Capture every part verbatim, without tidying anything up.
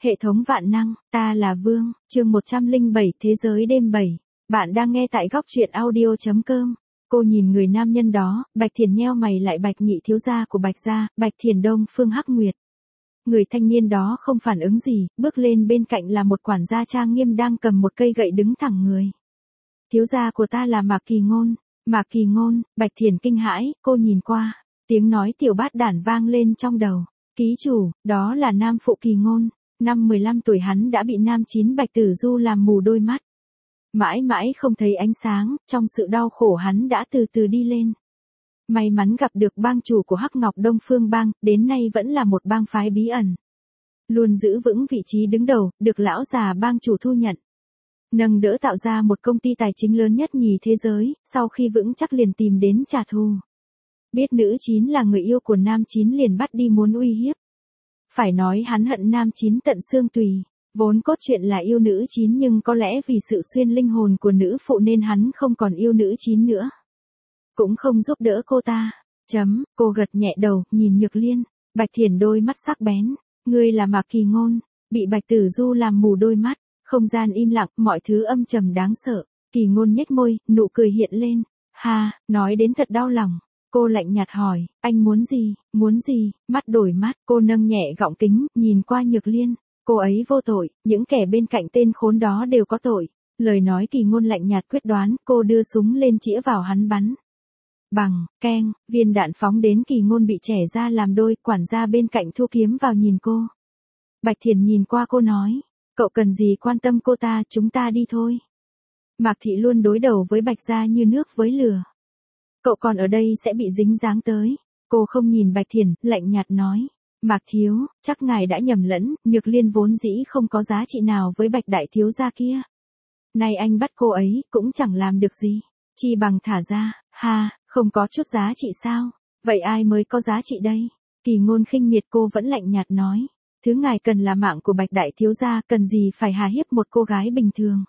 Hệ thống vạn năng, ta là Vương, chương một trăm lẻ bảy Thế giới đêm bảy. Bạn đang nghe tại góc truyện audio chấm com. Cô nhìn người nam nhân đó, Bạch Thiền nheo mày lại. Bạch nhị thiếu gia của Bạch gia, Bạch Thiền Đông Phương Hắc Nguyệt. Người thanh niên đó không phản ứng gì, bước lên bên cạnh là một quản gia trang nghiêm đang cầm một cây gậy đứng thẳng người. Thiếu gia của ta là Mạc Kỳ Ngôn. Mạc Kỳ Ngôn, Bạch Thiền kinh hãi, cô nhìn qua, tiếng nói tiểu bát đản vang lên trong đầu. Ký chủ, đó là nam phụ Kỳ Ngôn. Năm mười lăm tuổi hắn đã bị nam chín Bạch Tử Du làm mù đôi mắt. Mãi mãi không thấy ánh sáng, trong sự đau khổ hắn đã từ từ đi lên. May mắn gặp được bang chủ của Hắc Ngọc Đông Phương Bang, đến nay vẫn là một bang phái bí ẩn. Luôn giữ vững vị trí đứng đầu, được lão già bang chủ thu nhận. Nâng đỡ tạo ra một công ty tài chính lớn nhất nhì thế giới, sau khi vững chắc liền tìm đến trả thù. Biết nữ chín là người yêu của nam chín liền bắt đi muốn uy hiếp. Phải nói hắn hận nam chín tận xương tùy, vốn cốt truyện là yêu nữ chín nhưng có lẽ vì sự xuyên linh hồn của nữ phụ nên hắn không còn yêu nữ chín nữa. Cũng không giúp đỡ cô ta. Chấm, cô gật nhẹ đầu, nhìn Nhược Liên. Bạch Thiền đôi mắt sắc bén. Ngươi là Mạc Kỳ Ngôn, bị Bạch Tử Du làm mù đôi mắt. Không gian im lặng, mọi thứ âm trầm đáng sợ. Kỳ Ngôn nhếch môi, nụ cười hiện lên. Ha, nói đến thật đau lòng. Cô lạnh nhạt hỏi, anh muốn gì, muốn gì, mắt đổi mắt, cô nâng nhẹ gọng kính, nhìn qua Nhược Liên, cô ấy vô tội, những kẻ bên cạnh tên khốn đó đều có tội. Lời nói Kỳ Ngôn lạnh nhạt quyết đoán, cô đưa súng lên chĩa vào hắn bắn. Bằng, keng, viên đạn phóng đến Kỳ Ngôn bị chẻ ra làm đôi, quản gia bên cạnh thu kiếm vào nhìn cô. Bạch Thiền nhìn qua cô nói, cậu cần gì quan tâm cô ta, chúng ta đi thôi. Mạc Thị luôn đối đầu với Bạch gia như nước với lửa. Cậu còn ở đây sẽ bị dính dáng tới. Cô không nhìn Bạch Thiền, lạnh nhạt nói. Mạc thiếu, chắc ngài đã nhầm lẫn, Nhược Liên vốn dĩ không có giá trị nào với Bạch đại thiếu gia kia. Nay anh bắt cô ấy, cũng chẳng làm được gì. Chi bằng thả ra, ha, không có chút giá trị sao? Vậy ai mới có giá trị đây? Kỳ Ngôn khinh miệt, cô vẫn lạnh nhạt nói. Thứ ngài cần là mạng của Bạch đại thiếu gia, cần gì phải hà hiếp một cô gái bình thường.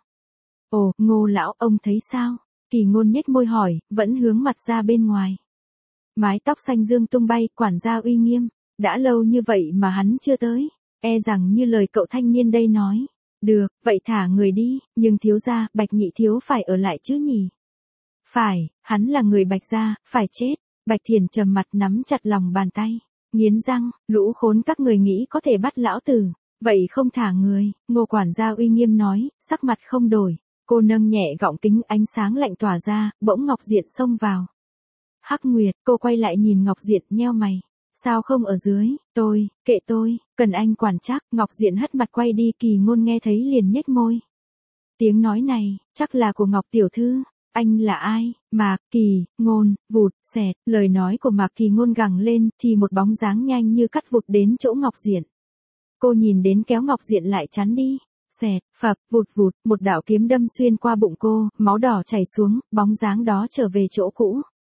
Ồ, Ngô lão, ông thấy sao? Kỳ Ngôn nhếch môi hỏi, vẫn hướng mặt ra bên ngoài. Mái tóc xanh dương tung bay, quản gia uy nghiêm. Đã lâu như vậy mà hắn chưa tới. E rằng như lời cậu thanh niên đây nói. Được, vậy thả người đi, nhưng thiếu gia, Bạch nhị thiếu phải ở lại chứ nhỉ? Phải, hắn là người Bạch gia, phải chết. Bạch Thiền trầm mặt nắm chặt lòng bàn tay. Nghiến răng, lũ khốn các người nghĩ có thể bắt lão tử. Vậy không thả người, Ngô quản gia uy nghiêm nói, sắc mặt không đổi. Cô nâng nhẹ gọng kính, ánh sáng lạnh tỏa ra, bỗng Ngọc Diện xông vào. Hắc Nguyệt, cô quay lại nhìn Ngọc Diện, nheo mày. Sao không ở dưới, tôi, kệ tôi, cần anh quản trắc. Ngọc Diện hất mặt quay đi, Kỳ Ngôn nghe thấy liền nhếch môi. Tiếng nói này, chắc là của Ngọc tiểu thư. Anh là ai? Mạc Kỳ Ngôn, vụt, xẹt, lời nói của Mạc Kỳ Ngôn gằn lên, thì một bóng dáng nhanh như cắt vụt đến chỗ Ngọc Diện. Cô nhìn đến kéo Ngọc Diện lại chắn đi. Xẹt, phập, vụt vụt, một đạo kiếm đâm xuyên qua bụng cô, máu đỏ chảy xuống, bóng dáng đó trở về chỗ cũ.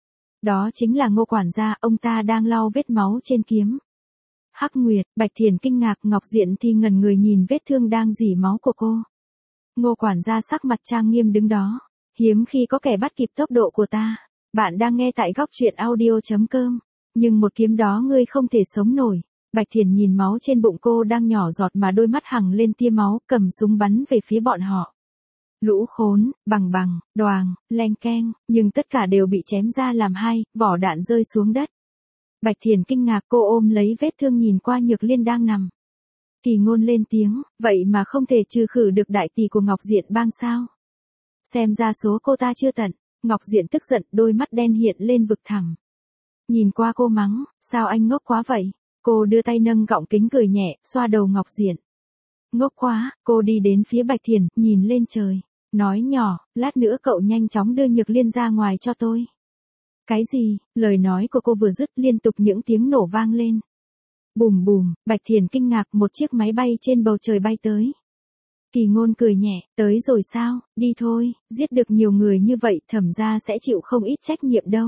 Đó chính là Ngô quản gia, ông ta đang lau vết máu trên kiếm. Hắc Nguyệt, Bạch Thiền kinh ngạc, Ngọc Diện thì ngẩn người nhìn vết thương đang rỉ máu của cô. Ngô quản gia sắc mặt trang nghiêm đứng đó, hiếm khi có kẻ bắt kịp tốc độ của ta. Bạn đang nghe tại góc truyện audio chấm com, nhưng một kiếm đó ngươi không thể sống nổi. Bạch Thiền nhìn máu trên bụng cô đang nhỏ giọt mà đôi mắt hằng lên tia máu, cầm súng bắn về phía bọn họ. Lũ khốn, bằng bằng, đoàng, leng keng, nhưng tất cả đều bị chém ra làm hai, vỏ đạn rơi xuống đất. Bạch Thiền kinh ngạc, cô ôm lấy vết thương nhìn qua Nhược Liên đang nằm. Kỳ Ngôn lên tiếng, vậy mà không thể trừ khử được đại tỷ của Ngọc Diện bang sao? Xem ra số cô ta chưa tận. Ngọc Diện tức giận, đôi mắt đen hiện lên vực thẳm. Nhìn qua cô mắng, sao anh ngốc quá vậy? Cô đưa tay nâng gọng kính cười nhẹ, xoa đầu Ngọc Diện. Ngốc quá, cô đi đến phía Bạch Thiền, nhìn lên trời. Nói nhỏ, lát nữa cậu nhanh chóng đưa Nhược Liên ra ngoài cho tôi. Cái gì? Lời nói của cô vừa dứt, liên tục những tiếng nổ vang lên. Bùm bùm, Bạch Thiền kinh ngạc, một chiếc máy bay trên bầu trời bay tới. Kỳ Ngôn cười nhẹ, tới rồi sao, đi thôi, giết được nhiều người như vậy thẩm ra sẽ chịu không ít trách nhiệm đâu.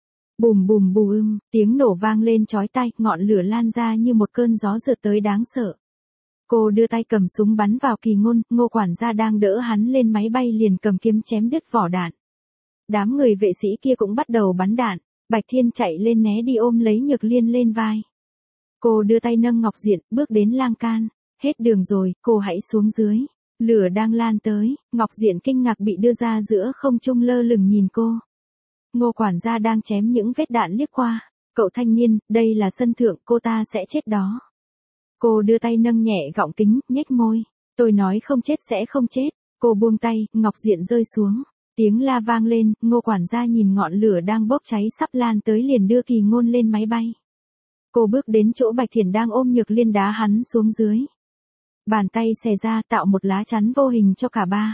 Bùm bùm bùm, tiếng nổ vang lên chói tai, ngọn lửa lan ra như một cơn gió rượt tới đáng sợ. Cô đưa tay cầm súng bắn vào Kỳ Ngôn, Ngô quản gia đang đỡ hắn lên máy bay liền cầm kiếm chém đứt vỏ đạn. Đám người vệ sĩ kia cũng bắt đầu bắn đạn, Bạch Thiên chạy lên né đi ôm lấy Nhược Liên lên vai. Cô đưa tay nâng Ngọc Diện, bước đến lan can. Hết đường rồi, cô hãy xuống dưới. Lửa đang lan tới, Ngọc Diện kinh ngạc bị đưa ra giữa không trung lơ lửng nhìn cô. Ngô quản gia đang chém những vết đạn liếc qua. Cậu thanh niên, đây là sân thượng, cô ta sẽ chết đó. Cô đưa tay nâng nhẹ gọng kính, nhếch môi. Tôi nói không chết sẽ không chết. Cô buông tay, Ngọc Diện rơi xuống. Tiếng la vang lên, Ngô quản gia nhìn ngọn lửa đang bốc cháy sắp lan tới liền đưa Kỳ Ngôn lên máy bay. Cô bước đến chỗ Bạch Thiển đang ôm Nhược Liên đá hắn xuống dưới. Bàn tay xè ra tạo một lá chắn vô hình cho cả ba.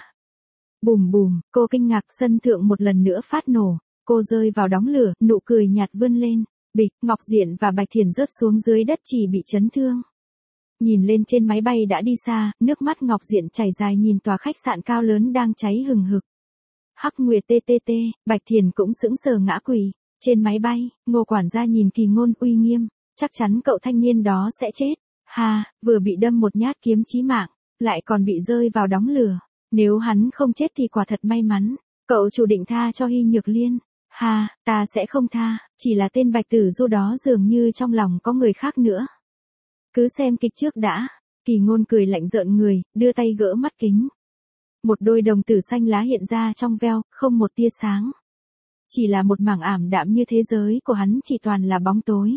Bùm bùm, cô kinh ngạc, sân thượng một lần nữa phát nổ. Cô rơi vào đống lửa, nụ cười nhạt vươn lên. Bịch, Ngọc Diện và Bạch Thiển rớt xuống dưới đất chỉ bị chấn thương. Nhìn lên trên máy bay đã đi xa, nước mắt Ngọc Diện chảy dài nhìn tòa khách sạn cao lớn đang cháy hừng hực. Hắc Nguyệt tê tê tê, Bạch Thiển cũng sững sờ ngã quỳ. Trên máy bay, Ngô quản gia nhìn Kỳ Ngôn uy nghiêm. Chắc chắn cậu thanh niên đó sẽ chết. Ha, vừa bị đâm một nhát kiếm chí mạng, lại còn bị rơi vào đống lửa. Nếu hắn không chết thì quả thật may mắn. Cậu chủ định tha cho Hy Nhược Liên. Ha, ta sẽ không tha, chỉ là tên Bạch Tử Du đó dường như trong lòng có người khác nữa. Cứ xem kịch trước đã. Kỳ Ngôn cười lạnh rợn người, đưa tay gỡ mắt kính. Một đôi đồng tử xanh lá hiện ra trong veo, không một tia sáng. Chỉ là một mảng ảm đạm như thế giới của hắn chỉ toàn là bóng tối.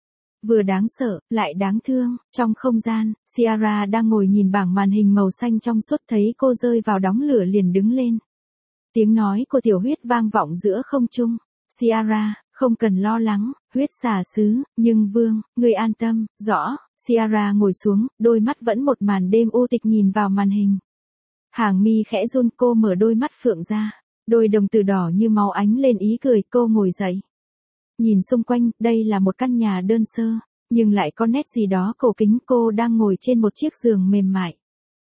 Vừa đáng sợ, lại đáng thương. Trong không gian, Ciara đang ngồi nhìn bảng màn hình màu xanh trong suốt, thấy cô rơi vào đống lửa liền đứng lên. Tiếng nói của Tiểu Huyết vang vọng giữa không trung. Ciara, không cần lo lắng, Huyết xà sứ, nhưng Vương, ngươi an tâm, rõ. Ciara ngồi xuống, đôi mắt vẫn một màn đêm u tịch nhìn vào màn hình. Hàng mi khẽ run, cô mở đôi mắt phượng ra. Đôi đồng tử đỏ như máu ánh lên ý cười, cô ngồi dậy. Nhìn xung quanh, đây là một căn nhà đơn sơ, nhưng lại có nét gì đó cổ kính. Cô đang ngồi trên một chiếc giường mềm mại.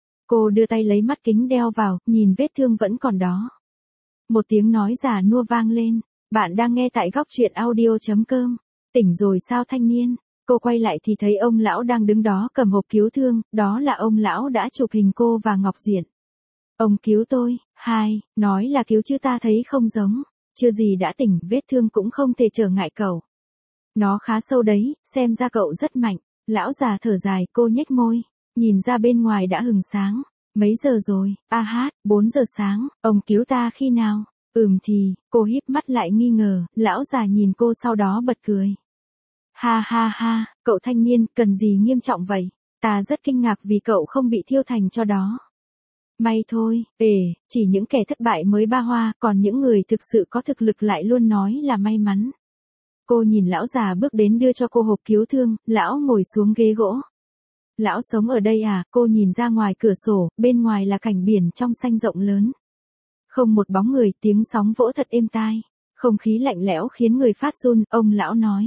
Cô đưa tay lấy mắt kính đeo vào, nhìn vết thương vẫn còn đó. Một tiếng nói già nua vang lên. Bạn đang nghe tại góc truyện audio chấm com. Tỉnh rồi sao thanh niên? Cô quay lại thì thấy ông lão đang đứng đó cầm hộp cứu thương, đó là ông lão đã chụp hình cô và Ngọc Diện. Ông cứu tôi, hai, nói là cứu chứ ta thấy không giống. Chưa gì đã tỉnh, vết thương cũng không thể trở ngại cậu. Nó khá sâu đấy, xem ra cậu rất mạnh. Lão già thở dài, cô nhếch môi. Nhìn ra bên ngoài đã hừng sáng. Mấy giờ rồi? A hát, bốn giờ sáng. Ông cứu ta khi nào? Ừm thì, cô híp mắt lại nghi ngờ. Lão già nhìn cô sau đó bật cười. Ha ha ha, cậu thanh niên, cần gì nghiêm trọng vậy? Ta rất kinh ngạc vì cậu không bị thiêu thành cho đó. May thôi, ề, chỉ những kẻ thất bại mới ba hoa, còn những người thực sự có thực lực lại luôn nói là may mắn. Cô nhìn lão già bước đến đưa cho cô hộp cứu thương, lão ngồi xuống ghế gỗ. Lão sống ở đây à? Cô nhìn ra ngoài cửa sổ, bên ngoài là cảnh biển trong xanh rộng lớn. Không một bóng người, tiếng sóng vỗ thật êm tai. Không khí lạnh lẽo khiến người phát run, ông lão nói.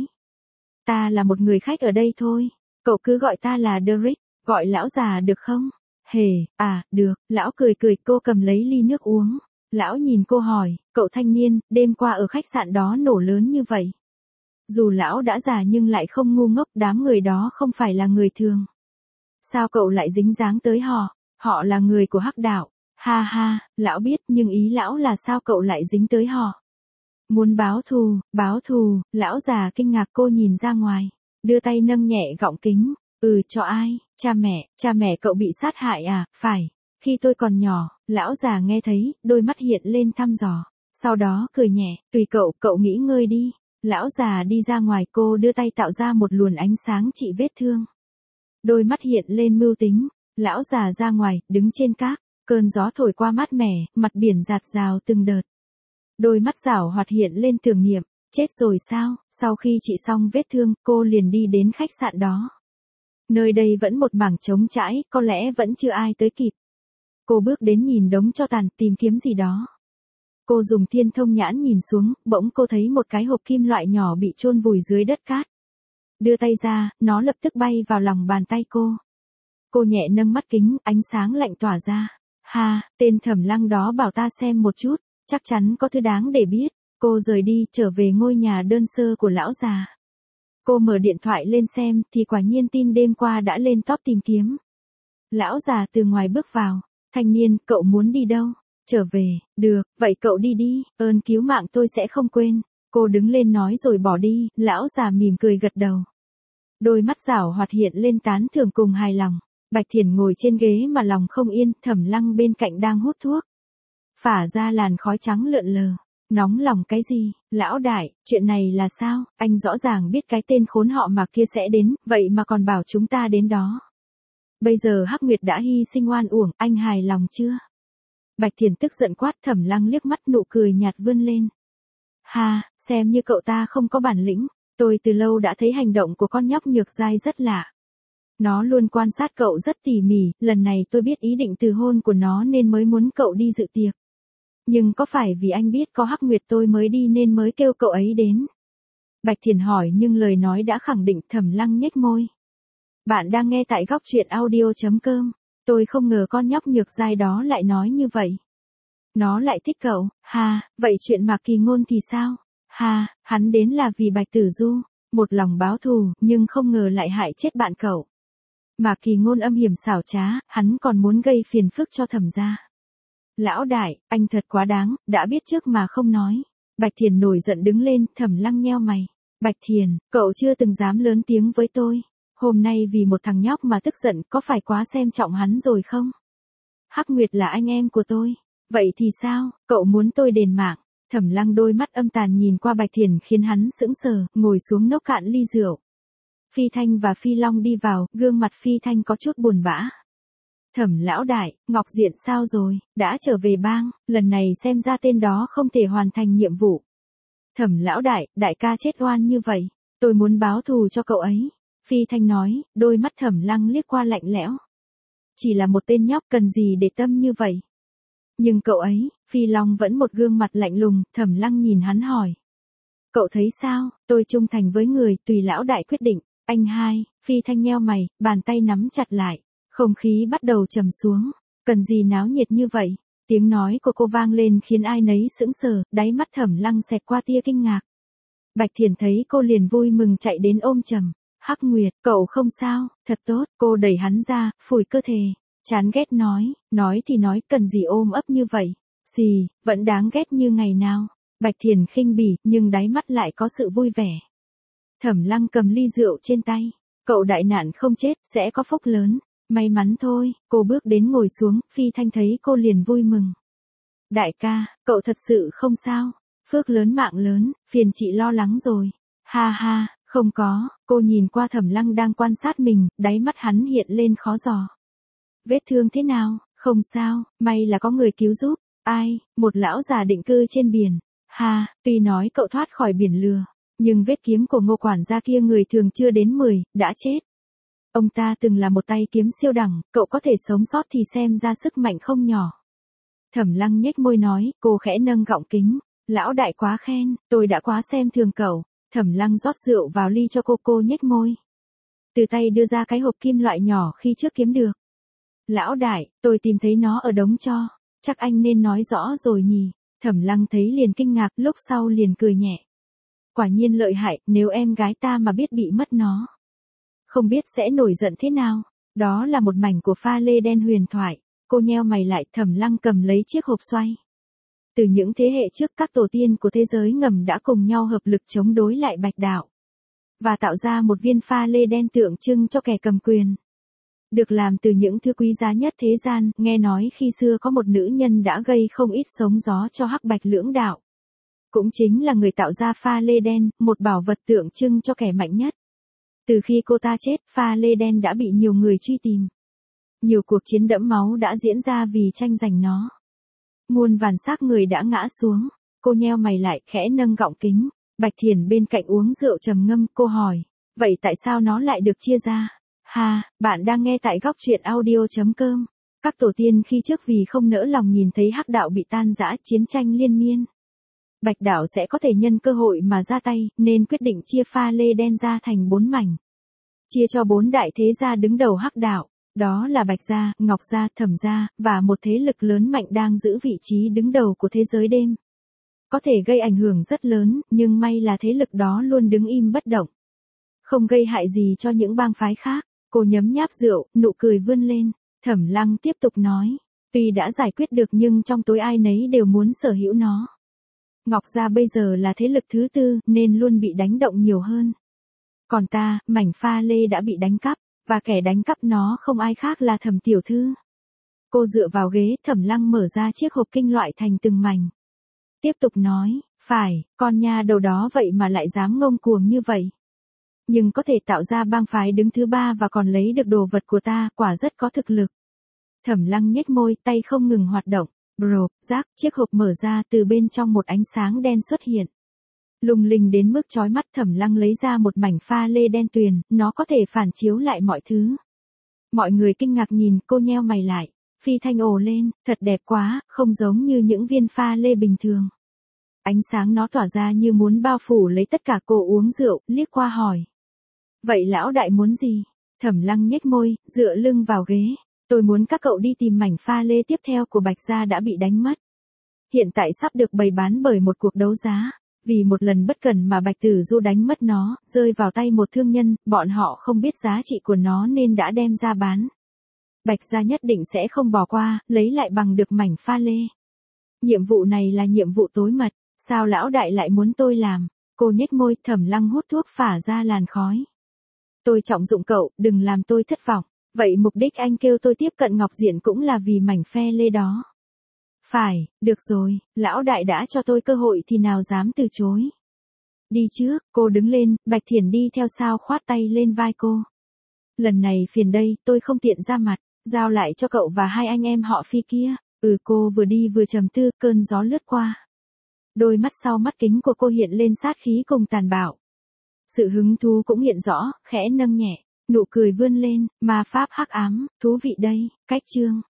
Ta là một người khách ở đây thôi. Cậu cứ gọi ta là Derek, gọi lão già được không? Hề, à, được, lão cười cười, cô cầm lấy ly nước uống. Lão nhìn cô hỏi, cậu thanh niên, đêm qua ở khách sạn đó nổ lớn như vậy. Dù lão đã già nhưng lại không ngu ngốc, đám người đó không phải là người thường. Sao cậu lại dính dáng tới họ? Họ là người của Hắc đạo. Ha ha, lão biết, nhưng ý lão là sao cậu lại dính tới họ? Muốn báo thù, báo thù, lão già kinh ngạc, cô nhìn ra ngoài. Đưa tay nâng nhẹ gọng kính. Ừ, cho ai? Cha mẹ, cha mẹ cậu bị sát hại à? Phải. Khi tôi còn nhỏ, lão già nghe thấy, đôi mắt hiện lên thăm dò. Sau đó cười nhẹ, tùy cậu, cậu nghỉ ngơi đi. Lão già đi ra ngoài, cô đưa tay tạo ra một luồng ánh sáng trị vết thương. Đôi mắt hiện lên mưu tính. Lão già ra ngoài, đứng trên cát. Cơn gió thổi qua mát mẻ, mặt biển rạt rào từng đợt. Đôi mắt giảo hoạt hiện lên tưởng niệm. Chết rồi sao? Sau khi trị xong vết thương, cô liền đi đến khách sạn đó. Nơi đây vẫn một mảng trống trải, có lẽ vẫn chưa ai tới kịp. Cô bước đến nhìn đống tro tàn, tìm kiếm gì đó. Cô dùng thiên thông nhãn nhìn xuống, bỗng cô thấy một cái hộp kim loại nhỏ bị chôn vùi dưới đất cát. Đưa tay ra, nó lập tức bay vào lòng bàn tay cô. Cô nhẹ nâng mắt kính, ánh sáng lạnh tỏa ra. Ha, tên Thẩm Lăng đó bảo ta xem một chút, chắc chắn có thứ đáng để biết. Cô rời đi, trở về ngôi nhà đơn sơ của lão già. Cô mở điện thoại lên xem, thì quả nhiên tin đêm qua đã lên top tìm kiếm. Lão già từ ngoài bước vào. Thanh niên, cậu muốn đi đâu? Trở về, được, vậy cậu đi đi, ơn cứu mạng tôi sẽ không quên. Cô đứng lên nói rồi bỏ đi, lão già mỉm cười gật đầu. Đôi mắt giảo hoạt hiện lên tán thưởng cùng hài lòng. Bạch Thiền ngồi trên ghế mà lòng không yên, Thẩm Lăng bên cạnh đang hút thuốc. Phả ra làn khói trắng lượn lờ. Nóng lòng cái gì, lão đại, chuyện này là sao, anh rõ ràng biết cái tên khốn họ Mạc kia sẽ đến, vậy mà còn bảo chúng ta đến đó. Bây giờ Hắc Nguyệt đã hy sinh oan uổng, anh hài lòng chưa? Bạch Thiền tức giận quát. Thẩm Lăng liếc mắt, nụ cười nhạt vươn lên. Ha, xem như cậu ta không có bản lĩnh, tôi từ lâu đã thấy hành động của con nhóc nhược giai rất lạ. Nó luôn quan sát cậu rất tỉ mỉ, lần này tôi biết ý định từ hôn của nó nên mới muốn cậu đi dự tiệc. Nhưng có phải vì anh biết có Hắc Nguyệt tôi mới đi nên mới kêu cậu ấy đến? Bạch Thiền hỏi nhưng lời nói đã khẳng định. Thẩm Lăng nhếch môi. Bạn đang nghe tại góc truyện audio chấm com. Tôi không ngờ con nhóc nhược giai đó lại nói như vậy. Nó lại thích cậu, ha, vậy chuyện Mạc Kỳ Ngôn thì sao? Ha, hắn đến là vì Bạch Tử Du, một lòng báo thù, nhưng không ngờ lại hại chết bạn cậu. Mạc Kỳ Ngôn âm hiểm xảo trá, hắn còn muốn gây phiền phức cho Thẩm gia. Lão đại, anh thật quá đáng, đã biết trước mà không nói. Bạch Thiền nổi giận đứng lên. Thẩm Lăng nheo mày. Bạch Thiền, cậu chưa từng dám lớn tiếng với tôi. Hôm nay vì một thằng nhóc mà tức giận, có phải quá xem trọng hắn rồi không? Hắc Nguyệt là anh em của tôi. Vậy thì sao, cậu muốn tôi đền mạng? Thẩm Lăng đôi mắt âm tàn nhìn qua Bạch Thiền khiến hắn sững sờ, ngồi xuống nốc cạn ly rượu. Phi Thanh và Phi Long đi vào, gương mặt Phi Thanh có chút buồn bã. Thẩm lão đại, Ngọc Diện sao rồi, đã trở về bang, lần này xem ra tên đó không thể hoàn thành nhiệm vụ. Thẩm lão đại, đại ca chết oan như vậy, tôi muốn báo thù cho cậu ấy. Phi Thanh nói, đôi mắt Thẩm Lăng liếc qua lạnh lẽo. Chỉ là một tên nhóc cần gì để tâm như vậy. Nhưng cậu ấy, Phi Long vẫn một gương mặt lạnh lùng. Thẩm Lăng nhìn hắn hỏi. Cậu thấy sao, tôi trung thành với người, tùy lão đại quyết định. Anh hai, Phi Thanh nheo mày, bàn tay nắm chặt lại. Không khí bắt đầu trầm xuống. Cần gì náo nhiệt như vậy? Tiếng nói của cô vang lên khiến ai nấy sững sờ, đáy mắt Thẩm Lăng xẹt qua tia kinh ngạc. Bạch Thiền thấy cô liền vui mừng chạy đến ôm chầm. Hắc Nguyệt, cậu không sao, thật tốt. Cô đẩy hắn ra, phủi cơ thể. Chán ghét nói, nói thì nói, cần gì ôm ấp như vậy. Xì, vẫn đáng ghét như ngày nào. Bạch Thiền khinh bỉ, nhưng đáy mắt lại có sự vui vẻ. Thẩm Lăng cầm ly rượu trên tay. Cậu đại nạn không chết, sẽ có phúc lớn. May mắn thôi. Cô bước đến ngồi xuống, Phi Thanh thấy cô liền vui mừng. Đại ca, cậu thật sự không sao. Phước lớn mạng lớn, phiền chị lo lắng rồi. Ha ha, không có. Cô nhìn qua Thẩm Lăng đang quan sát mình, đáy mắt hắn hiện lên khó dò. Vết thương thế nào? Không sao, may là có người cứu giúp. Ai? Một lão già định cư trên biển. Ha, tuy nói cậu thoát khỏi biển lừa, nhưng vết kiếm của Ngô quản gia kia người thường chưa đến mười, đã chết. Ông ta từng là một tay kiếm siêu đẳng, cậu có thể sống sót thì xem ra sức mạnh không nhỏ. Thẩm Lăng nhếch môi nói, cô khẽ nâng gọng kính. Lão đại quá khen, tôi đã quá xem thường cậu. Thẩm Lăng rót rượu vào ly cho cô, cô nhếch môi. Từ tay đưa ra cái hộp kim loại nhỏ khi trước kiếm được. Lão đại, tôi tìm thấy nó ở đống tro. Chắc anh nên nói rõ rồi nhỉ. Thẩm Lăng thấy liền kinh ngạc, lúc sau liền cười nhẹ. Quả nhiên lợi hại, nếu em gái ta mà biết bị mất nó. Không biết sẽ nổi giận thế nào. Đó là một mảnh của pha lê đen huyền thoại. Cô nheo mày lại. Thẩm Lăng cầm lấy chiếc hộp xoay. Từ những thế hệ trước, các tổ tiên của thế giới ngầm đã cùng nhau hợp lực chống đối lại Bạch đạo. Và tạo ra một viên pha lê đen tượng trưng cho kẻ cầm quyền. Được làm từ những thứ quý giá nhất thế gian, nghe nói khi xưa có một nữ nhân đã gây không ít sóng gió cho Hắc Bạch lưỡng đạo. Cũng chính là người tạo ra pha lê đen, một bảo vật tượng trưng cho kẻ mạnh nhất. Từ khi cô ta chết, pha lê đen đã bị nhiều người truy tìm. Nhiều cuộc chiến đẫm máu đã diễn ra vì tranh giành nó. Muôn vàn xác người đã ngã xuống. Cô nheo mày lại, khẽ nâng gọng kính. Bạch Thiền bên cạnh uống rượu trầm ngâm, cô hỏi, vậy tại sao nó lại được chia ra? Ha, bạn đang nghe tại góc truyện audio chấm com. Các tổ tiên khi trước vì không nỡ lòng nhìn thấy Hắc đạo bị tan rã, chiến tranh liên miên. Bạch đạo sẽ có thể nhân cơ hội mà ra tay, nên quyết định chia pha lê đen ra thành bốn mảnh. Chia cho bốn đại thế gia đứng đầu Hắc đạo. Đó là Bạch gia, Ngọc gia, Thẩm gia, và một thế lực lớn mạnh đang giữ vị trí đứng đầu của thế giới đêm. Có thể gây ảnh hưởng rất lớn, nhưng may là thế lực đó luôn đứng im bất động. Không gây hại gì cho những bang phái khác. Cô nhấm nháp rượu, nụ cười vươn lên. Thẩm Lăng tiếp tục nói. Tuy đã giải quyết được nhưng trong tối ai nấy đều muốn sở hữu nó. Ngọc gia bây giờ là thế lực thứ tư, nên luôn bị đánh động nhiều hơn. Còn ta, mảnh pha lê đã bị đánh cắp. Và kẻ đánh cắp nó không ai khác là Thẩm tiểu thư. Cô dựa vào ghế, Thẩm Lăng mở ra chiếc hộp kinh loại thành từng mảnh. Tiếp tục nói, phải, con nha đầu đó vậy mà lại dám ngông cuồng như vậy. Nhưng có thể tạo ra bang phái đứng thứ ba và còn lấy được đồ vật của ta, quả rất có thực lực. Thẩm Lăng nhếch môi, tay không ngừng hoạt động. Bro, rác, chiếc hộp mở ra, từ bên trong một ánh sáng đen xuất hiện. Lung linh đến mức chói mắt. Thẩm Lăng lấy ra một mảnh pha lê đen tuyền, nó có thể phản chiếu lại mọi thứ. Mọi người kinh ngạc nhìn, cô nheo mày lại. Phi Thanh ồ lên, thật đẹp quá, không giống như những viên pha lê bình thường. Ánh sáng nó tỏa ra như muốn bao phủ lấy tất cả. Cô uống rượu, liếc qua hỏi. Vậy lão đại muốn gì? Thẩm Lăng nhếch môi, dựa lưng vào ghế. Tôi muốn các cậu đi tìm mảnh pha lê tiếp theo của Bạch gia đã bị đánh mất. Hiện tại sắp được bày bán bởi một cuộc đấu giá. Vì một lần bất cẩn mà Bạch Tử Du đánh mất nó, rơi vào tay một thương nhân, bọn họ không biết giá trị của nó nên đã đem ra bán. Bạch gia nhất định sẽ không bỏ qua, lấy lại bằng được mảnh pha lê. Nhiệm vụ này là nhiệm vụ tối mật, sao lão đại lại muốn tôi làm? Cô nhếch môi. Thẩm Lăng hút thuốc phả ra làn khói. Tôi trọng dụng cậu, đừng làm tôi thất vọng. Vậy mục đích anh kêu tôi tiếp cận Ngọc Diện cũng là vì mảnh phe lê đó. Phải, được rồi, lão đại đã cho tôi cơ hội thì nào dám từ chối. Đi trước, cô đứng lên, Bạch Thiển đi theo sau khoát tay lên vai cô. Lần này phiền đây, tôi không tiện ra mặt, giao lại cho cậu và hai anh em họ Phi kia. Ừ, cô vừa đi vừa trầm tư, cơn gió lướt qua. Đôi mắt sau mắt kính của cô hiện lên sát khí cùng tàn bạo. Sự hứng thú cũng hiện rõ, khẽ nâng nhẹ, nụ cười vươn lên, ma pháp hắc ám, thú vị đây, cách chương.